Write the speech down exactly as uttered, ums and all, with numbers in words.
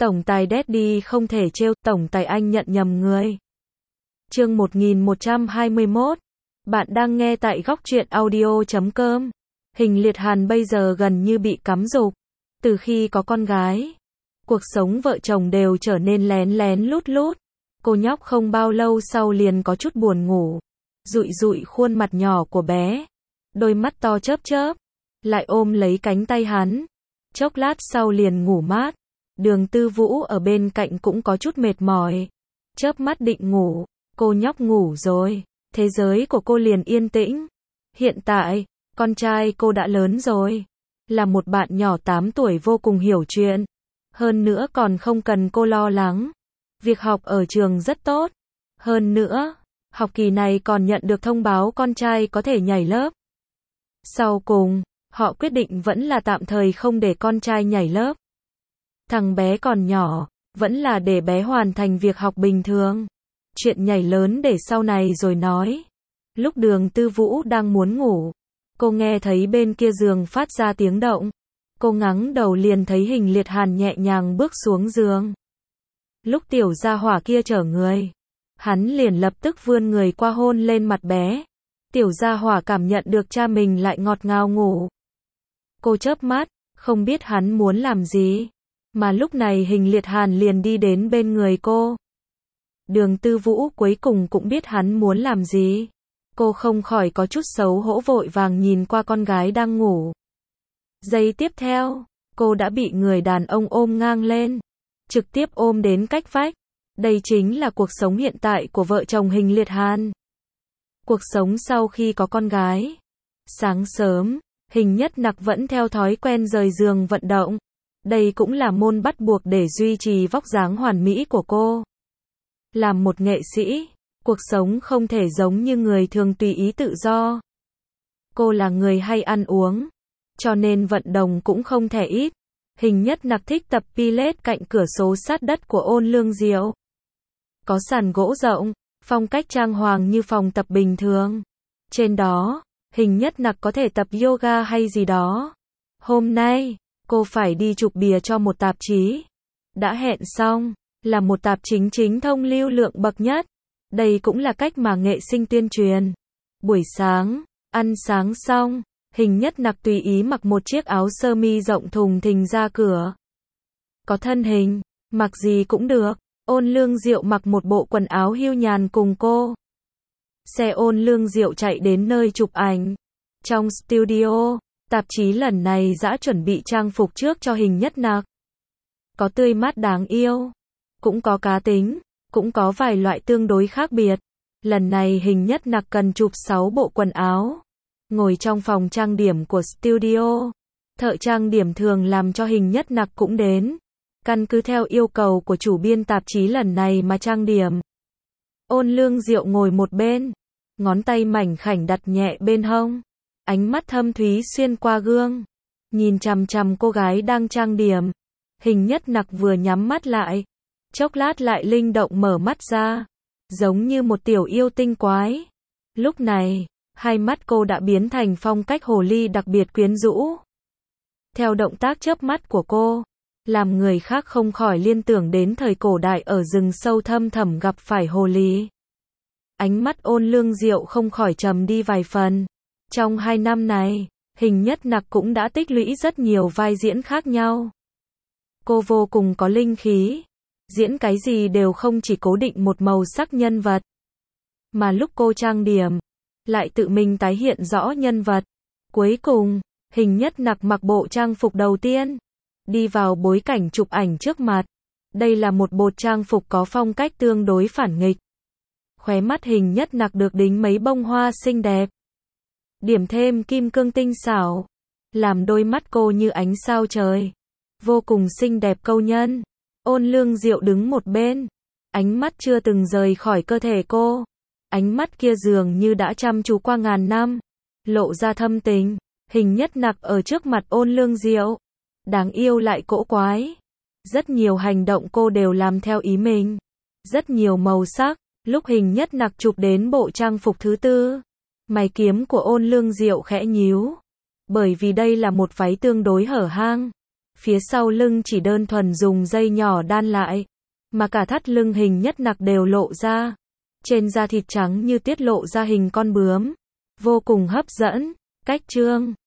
Tổng tài Daddy không thể trêu, tổng tài anh nhận nhầm người. Chương một nghìn một trăm hai mươi mốt. Bạn đang nghe tại góc truyện audio chấm com. Hình Liệt Hàn bây giờ gần như bị cắm dục. Từ khi có con gái, cuộc sống vợ chồng đều trở nên lén lén lút lút. Cô nhóc không bao lâu sau liền có chút buồn ngủ. Dụi dụi khuôn mặt nhỏ của bé. Đôi mắt to chớp chớp. Lại ôm lấy cánh tay hắn. Chốc lát sau liền ngủ mát. Đường Tư Vũ ở bên cạnh cũng có chút mệt mỏi. Chớp mắt định ngủ. Cô nhóc ngủ rồi. Thế giới của cô liền yên tĩnh. Hiện tại, con trai cô đã lớn rồi. Là một bạn nhỏ tám tuổi vô cùng hiểu chuyện. Hơn nữa còn không cần cô lo lắng. Việc học ở trường rất tốt. Hơn nữa, học kỳ này còn nhận được thông báo con trai có thể nhảy lớp. Sau cùng, họ quyết định vẫn là tạm thời không để con trai nhảy lớp. Thằng bé còn nhỏ, vẫn là để bé hoàn thành việc học bình thường. Chuyện nhảy lớn để sau này rồi nói. Lúc Đường Tư Vũ đang muốn ngủ, cô nghe thấy bên kia giường phát ra tiếng động. Cô ngẩng đầu liền thấy Hình Liệt Hàn nhẹ nhàng bước xuống giường. Lúc tiểu gia hỏa kia chở người, hắn liền lập tức vươn người qua hôn lên mặt bé. Tiểu gia hỏa cảm nhận được cha mình lại ngọt ngào ngủ. Cô chớp mắt, không biết hắn muốn làm gì. Mà lúc này Hình Liệt Hàn liền đi đến bên người cô. Đường Tư Vũ cuối cùng cũng biết hắn muốn làm gì. Cô không khỏi có chút xấu hổ vội vàng nhìn qua con gái đang ngủ. Giây tiếp theo, cô đã bị người đàn ông ôm ngang lên. Trực tiếp ôm đến cách vách. Đây chính là cuộc sống hiện tại của vợ chồng Hình Liệt Hàn. Cuộc sống sau khi có con gái. Sáng sớm, Hình Nhất Nặc vẫn theo thói quen rời giường vận động. Đây cũng là môn bắt buộc để duy trì vóc dáng hoàn mỹ của cô. Làm một nghệ sĩ, cuộc sống không thể giống như người thường tùy ý tự do. Cô là người hay ăn uống, cho nên vận động cũng không thể ít. Hình Nhất Nặc thích tập pilates cạnh cửa sổ sát đất của Ôn Lương Diệu. Có sàn gỗ rộng, phong cách trang hoàng như phòng tập bình thường. Trên đó, Hình Nhất Nặc có thể tập yoga hay gì đó. Hôm nay, cô phải đi chụp bìa cho một tạp chí. Đã hẹn xong, là một tạp chính chính thông lưu lượng bậc nhất. Đây cũng là cách mà nghệ sinh tuyên truyền. Buổi sáng, ăn sáng xong, Hình Nhất Nặc tùy ý mặc một chiếc áo sơ mi rộng thùng thình ra cửa. Có thân hình, mặc gì cũng được. Ôn Lương Diệu mặc một bộ quần áo hưu nhàn cùng cô. Xe Ôn Lương Diệu chạy đến nơi chụp ảnh. Trong studio, tạp chí lần này đã chuẩn bị trang phục trước cho Hình Nhất Nặc. Có tươi mát đáng yêu, cũng có cá tính, cũng có vài loại tương đối khác biệt. Lần này Hình Nhất Nặc cần chụp sáu bộ quần áo. Ngồi trong phòng trang điểm của studio, thợ trang điểm thường làm cho Hình Nhất Nặc cũng đến. Căn cứ theo yêu cầu của chủ biên tạp chí lần này mà trang điểm. Ôn Lương Diệu ngồi một bên, ngón tay mảnh khảnh đặt nhẹ bên hông. Ánh mắt thâm thúy xuyên qua gương, nhìn chằm chằm cô gái đang trang điểm. Hình Nhất Nặc vừa nhắm mắt lại, chốc lát lại linh động mở mắt ra, giống như một tiểu yêu tinh quái. Lúc này, hai mắt cô đã biến thành phong cách hồ ly đặc biệt quyến rũ. Theo động tác chớp mắt của cô, làm người khác không khỏi liên tưởng đến thời cổ đại ở rừng sâu thâm thẳm gặp phải hồ ly. Ánh mắt Ôn Lương Diệu không khỏi trầm đi vài phần. Trong hai năm này, Hình Nhất Nặc cũng đã tích lũy rất nhiều vai diễn khác nhau. Cô vô cùng có linh khí. Diễn cái gì đều không chỉ cố định một màu sắc nhân vật. Mà lúc cô trang điểm, lại tự mình tái hiện rõ nhân vật. Cuối cùng, Hình Nhất Nặc mặc bộ trang phục đầu tiên. Đi vào bối cảnh chụp ảnh trước mặt. Đây là một bộ trang phục có phong cách tương đối phản nghịch. Khóe mắt Hình Nhất Nặc được đính mấy bông hoa xinh đẹp. Điểm thêm kim cương tinh xảo. Làm đôi mắt cô như ánh sao trời. Vô cùng xinh đẹp câu nhân. Ôn Lương Diệu đứng một bên. Ánh mắt chưa từng rời khỏi cơ thể cô. Ánh mắt kia dường như đã chăm chú qua ngàn năm. Lộ ra thâm tình. Hình Nhất Nặc ở trước mặt Ôn Lương Diệu. Đáng yêu lại cỗ quái. Rất nhiều hành động cô đều làm theo ý mình. Rất nhiều màu sắc. Lúc Hình Nhất Nặc chụp đến bộ trang phục thứ tư, mày kiếm của Ôn Lương Diệu khẽ nhíu. Bởi vì đây là một váy tương đối hở hang. Phía sau lưng chỉ đơn thuần dùng dây nhỏ đan lại, mà cả thắt lưng hình nhất nặc đều lộ ra. Trên da thịt trắng như tiết lộ ra hình con bướm, vô cùng hấp dẫn. Cách trương